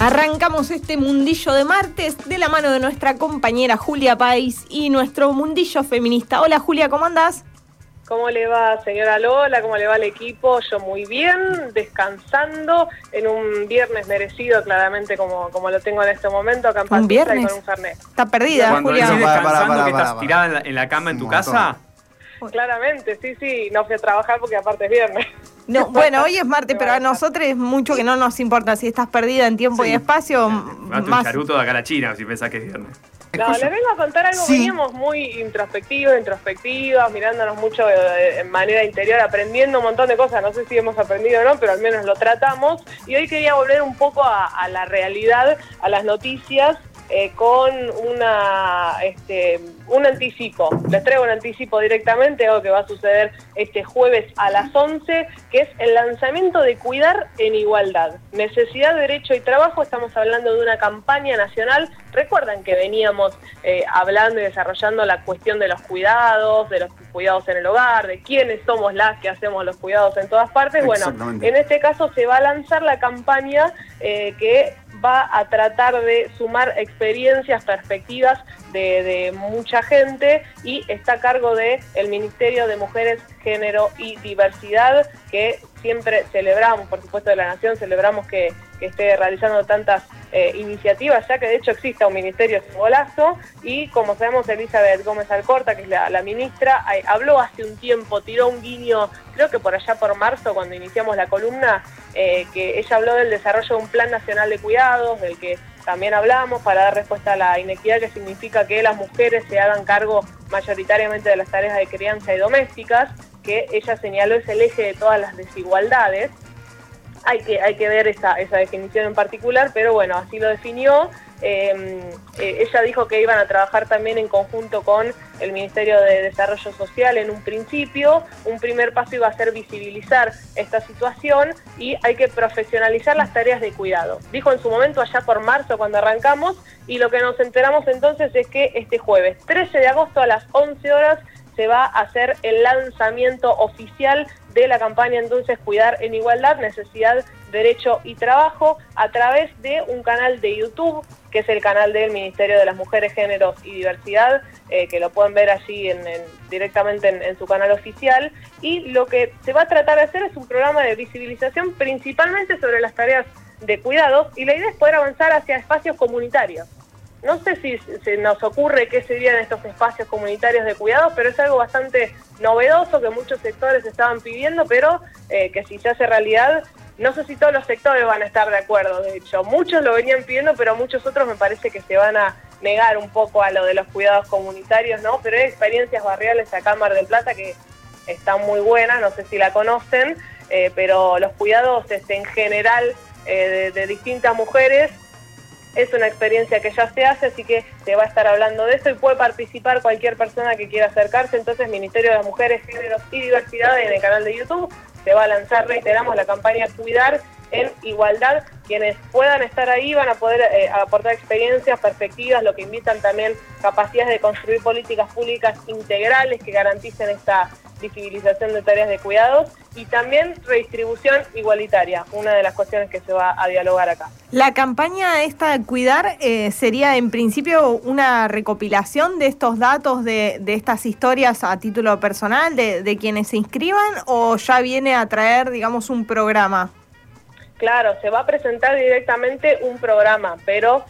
Arrancamos este mundillo de martes de la mano de nuestra compañera Julia Pais y nuestro mundillo feminista. Hola Julia, ¿cómo andás? ¿Cómo le va, señora Lola? ¿Cómo le va al equipo? Yo muy bien, descansando en un viernes merecido, claramente, como lo tengo en este momento, acá en ¿Un viernes? y con un fernet. Está perdida, Cuando Julia. decís descansando, que estás tirada en la cama en tu casa. Claramente, sí, no fui a trabajar porque aparte es viernes. No, bueno, hoy es martes, pero a nosotros es mucho que no nos importa si estás perdida en tiempo y espacio. Mate un charuto de acá a la China si pensás que es viernes. No, les vengo a contar algo. Veníamos muy introspectivas, mirándonos mucho en manera interior, aprendiendo un montón de cosas. No sé si hemos aprendido o no, pero al menos lo tratamos. Y hoy quería volver un poco a la realidad, a las noticias, con un anticipo. Les traigo un anticipo directamente, algo que va a suceder este jueves a las 11, que es el lanzamiento de Cuidar en Igualdad. Necesidad, derecho y trabajo. Estamos hablando de una campaña nacional. Recuerdan que veníamos hablando y desarrollando la cuestión de los cuidados en el hogar, de quiénes somos las que hacemos los cuidados en todas partes. Bueno, en este caso se va a lanzar la campaña que va a tratar de sumar experiencias, perspectivas de mucha gente, y está a cargo del Ministerio de Mujeres, Género y Diversidad, que siempre celebramos, por supuesto de la Nación, celebramos que esté realizando tantas iniciativas, ya que de hecho existe un ministerio golazo. Y como sabemos, Elizabeth Gómez Alcorta, que es la ministra, habló hace un tiempo, tiró un guiño, creo que por allá por marzo, cuando iniciamos la columna, que ella habló del desarrollo de un Plan Nacional de Cuidados, del que también hablamos, para dar respuesta a la inequidad, que significa que las mujeres se hagan cargo mayoritariamente de las tareas de crianza y domésticas, que ella señaló es el eje de todas las desigualdades. Hay que ver esa definición en particular, pero bueno, así lo definió. Ella dijo que iban a trabajar también en conjunto con el Ministerio de Desarrollo Social en un principio. Un primer paso iba a ser visibilizar esta situación y hay que profesionalizar las tareas de cuidado. Dijo en su momento allá por marzo cuando arrancamos, y lo que nos enteramos entonces es que este jueves 13 de agosto a las 11 horas se va a hacer el lanzamiento oficial de la campaña entonces Cuidar en Igualdad, Necesidad, Derecho y Trabajo, a través de un canal de YouTube, que es el canal del Ministerio de las Mujeres, Géneros y Diversidad, que lo pueden ver allí directamente en su canal oficial. Y lo que se va a tratar de hacer es un programa de visibilización principalmente sobre las tareas de cuidados, y la idea es poder avanzar hacia espacios comunitarios. No sé si se nos ocurre qué serían estos espacios comunitarios de cuidados, pero es algo bastante novedoso que muchos sectores estaban pidiendo, pero que si se hace realidad, no sé si todos los sectores van a estar de acuerdo. De hecho, muchos lo venían pidiendo, pero muchos otros me parece que se van a negar un poco a lo de los cuidados comunitarios, ¿no? Pero hay experiencias barriales acá en Mar del Plata que están muy buenas, no sé si la conocen, pero los cuidados en general de distintas mujeres, es una experiencia que ya se hace, así que se va a estar hablando de eso y puede participar cualquier persona que quiera acercarse. Entonces, Ministerio de las Mujeres, Géneros y Diversidad, en el canal de YouTube se va a lanzar, reiteramos, la campaña Cuidar en Igualdad. Quienes puedan estar ahí van a poder aportar experiencias, perspectivas, lo que invitan también capacidades de construir políticas públicas integrales que garanticen esta visibilización de tareas de cuidados, y también redistribución igualitaria, una de las cuestiones que se va a dialogar acá. La campaña esta de Cuidar sería en principio una recopilación de estos datos, de estas historias a título personal de quienes se inscriban, o ya viene a traer, digamos, un programa. Claro, se va a presentar directamente un programa, pero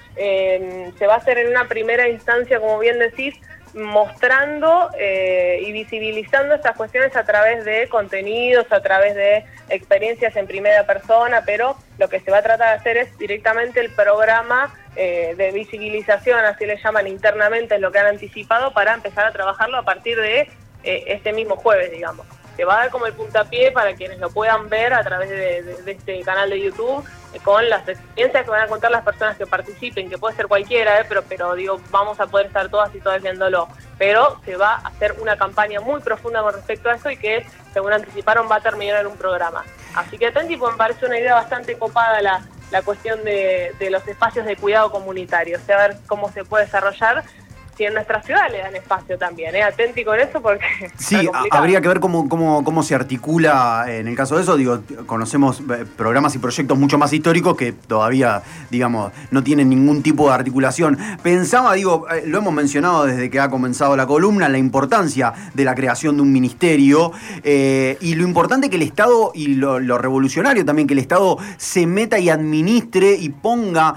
se va a hacer en una primera instancia, como bien decís, mostrando y visibilizando estas cuestiones a través de contenidos, a través de experiencias en primera persona, pero lo que se va a tratar de hacer es directamente el programa de visibilización, así le llaman internamente, es lo que han anticipado, para empezar a trabajarlo a partir de este mismo jueves, digamos. Se va a dar como el puntapié para quienes lo puedan ver a través de este canal de YouTube, con las experiencias que van a contar las personas que participen, que puede ser cualquiera, pero digo, vamos a poder estar todas y todas viéndolo. Pero se va a hacer una campaña muy profunda con respecto a eso, y que, según anticiparon, va a terminar en un programa. Así que tipo, me parece una idea bastante copada la cuestión de los espacios de cuidado comunitario, o sea, a ver cómo se puede desarrollar. si en nuestra ciudad le dan espacio también, atenti con eso porque sí, habría que ver cómo se articula en el caso de eso. Digo, conocemos programas y proyectos mucho más históricos que todavía, digamos, no tienen ningún tipo de articulación. Pensaba, lo hemos mencionado desde que ha comenzado la columna, la importancia de la creación de un ministerio y lo importante que el Estado, y lo revolucionario también, que el Estado se meta y administre y ponga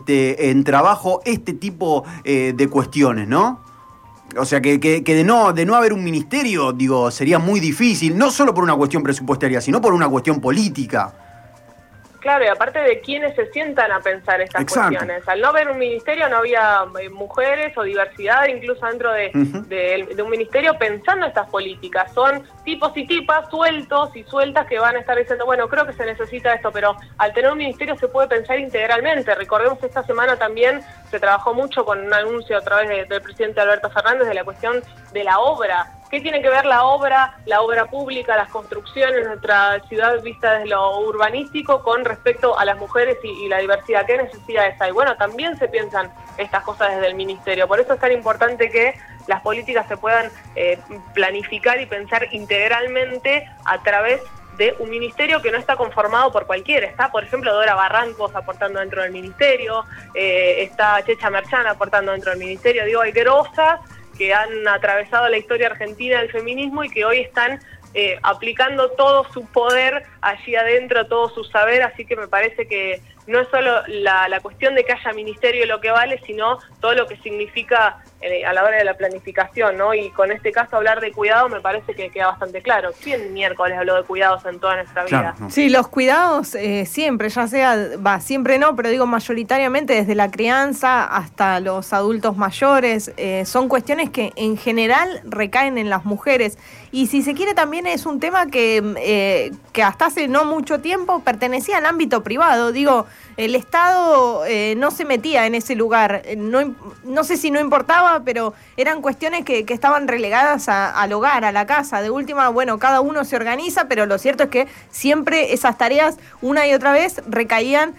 en trabajo este tipo de cuestiones, ¿no? O sea, que de no haber un ministerio, sería muy difícil, no solo por una cuestión presupuestaria, sino por una cuestión política. Claro, y aparte de quienes se sientan a pensar estas cuestiones. Al no haber un ministerio no había mujeres o diversidad incluso dentro de un ministerio pensando estas políticas. Son tipos y tipas sueltos y sueltas que van a estar diciendo, bueno, creo que se necesita esto, pero al tener un ministerio se puede pensar integralmente. Recordemos que esta semana también se trabajó mucho con un anuncio a través del presidente Alberto Fernández de la cuestión de la obra. ¿Qué tiene que ver la obra pública, las construcciones de nuestra ciudad vista desde lo urbanístico con respecto a las mujeres y la diversidad? ¿Qué necesidades hay? Bueno, también se piensan estas cosas desde el ministerio. Por eso es tan importante que las políticas se puedan planificar y pensar integralmente a través de un ministerio que no está conformado por cualquiera. Está, por ejemplo, Dora Barrancos aportando dentro del ministerio, está Checha Merchán aportando dentro del ministerio. Hay grosas que han atravesado la historia argentina del feminismo y que hoy están aplicando todo su poder allí adentro, todo su saber, así que me parece que no es solo la cuestión de que haya ministerio lo que vale, sino todo lo que significa a la hora de la planificación, ¿no? Y con este caso hablar de cuidado me parece que queda bastante claro. ¿Quién miércoles habló de cuidados en toda nuestra vida? Claro, no. Sí, los cuidados siempre, ya sea, siempre no, pero mayoritariamente desde la crianza hasta los adultos mayores, son cuestiones que en general recaen en las mujeres. Y si se quiere también es un tema que hasta hace no mucho tiempo pertenecía al ámbito privado. El Estado no se metía en ese lugar. No sé si no importaba, pero eran cuestiones que estaban relegadas al hogar, a la casa. De última, cada uno se organiza, pero lo cierto es que siempre esas tareas una y otra vez recaen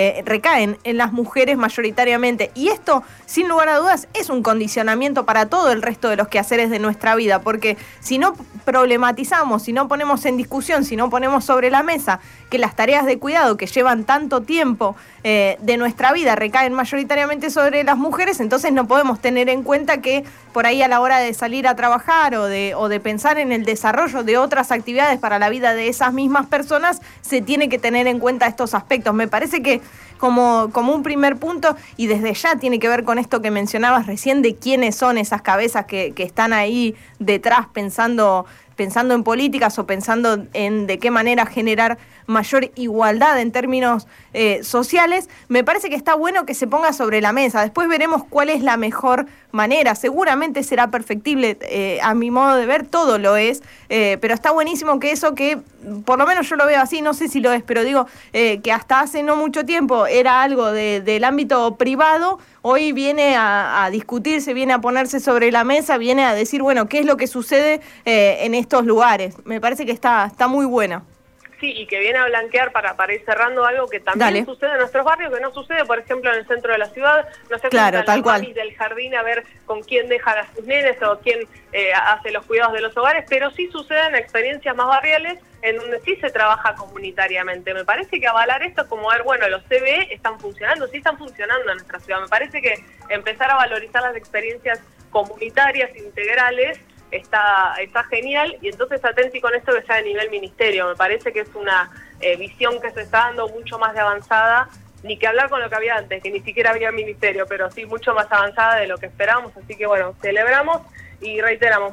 en las mujeres mayoritariamente. Y esto, sin lugar a dudas, es un condicionamiento para todo el resto de los quehaceres de nuestra vida, porque si no problematizamos, si no ponemos en discusión, si no ponemos sobre la mesa que las tareas de cuidado que llevan tanto tiempo de nuestra vida recaen mayoritariamente sobre las mujeres, entonces no podemos tener en cuenta que por ahí a la hora de salir a trabajar o de pensar en el desarrollo de otras actividades para la vida de esas mismas personas, se tiene que tener en cuenta estos aspectos. Me parece que como un primer punto, y desde ya tiene que ver con esto que mencionabas recién de quiénes son esas cabezas que están ahí detrás pensando en políticas o pensando en de qué manera generar mayor igualdad en términos sociales, me parece que está bueno que se ponga sobre la mesa. Después veremos cuál es la mejor manera. Seguramente será perfectible, a mi modo de ver, todo lo es, pero está buenísimo que eso que, por lo menos yo lo veo así, no sé si lo es, pero que hasta hace no mucho tiempo era algo del ámbito privado, hoy viene a discutirse, viene a ponerse sobre la mesa, viene a decir, qué es lo que sucede en estos lugares. Me parece que está muy bueno. Sí, y que viene a blanquear para ir cerrando algo que también sucede en nuestros barrios, que no sucede, por ejemplo, en el centro de la ciudad. No se juntan las mamis del jardín a ver con quién dejan a sus nenes o quién hace los cuidados de los hogares, pero sí suceden experiencias más barriales en donde sí se trabaja comunitariamente. Me parece que avalar esto es como ver, los CBE están funcionando, sí están funcionando en nuestra ciudad. Me parece que empezar a valorizar las experiencias comunitarias, integrales, está genial, y entonces atenti con esto que está a nivel ministerio. Me parece que es una visión que se está dando mucho más de avanzada, ni que hablar con lo que había antes, que ni siquiera había ministerio, pero sí mucho más avanzada de lo que esperábamos, así que celebramos y reiteramos,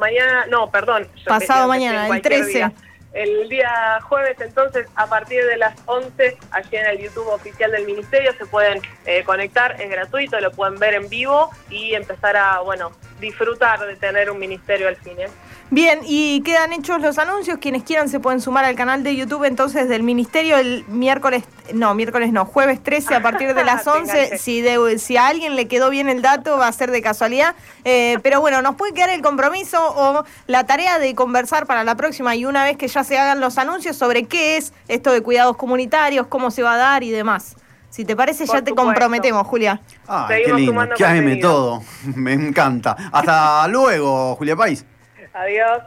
pasado mañana, el 13. Día. El día jueves, entonces, a partir de las 11, allí en el YouTube oficial del Ministerio, se pueden conectar, es gratuito, lo pueden ver en vivo y empezar a, disfrutar de tener un ministerio al fin. Bien, y quedan hechos los anuncios. Quienes quieran se pueden sumar al canal de YouTube entonces del Ministerio el jueves 13 a partir de las 11. Si a alguien le quedó bien el dato, va a ser de casualidad. Pero nos puede quedar el compromiso o la tarea de conversar para la próxima, y una vez que ya se hagan los anuncios, sobre qué es esto de cuidados comunitarios, cómo se va a dar y demás. Si te parece, ya te comprometemos, Julia. Ay, qué lindo. Qué todo. Me encanta. Hasta luego, Julia Pais. Adiós.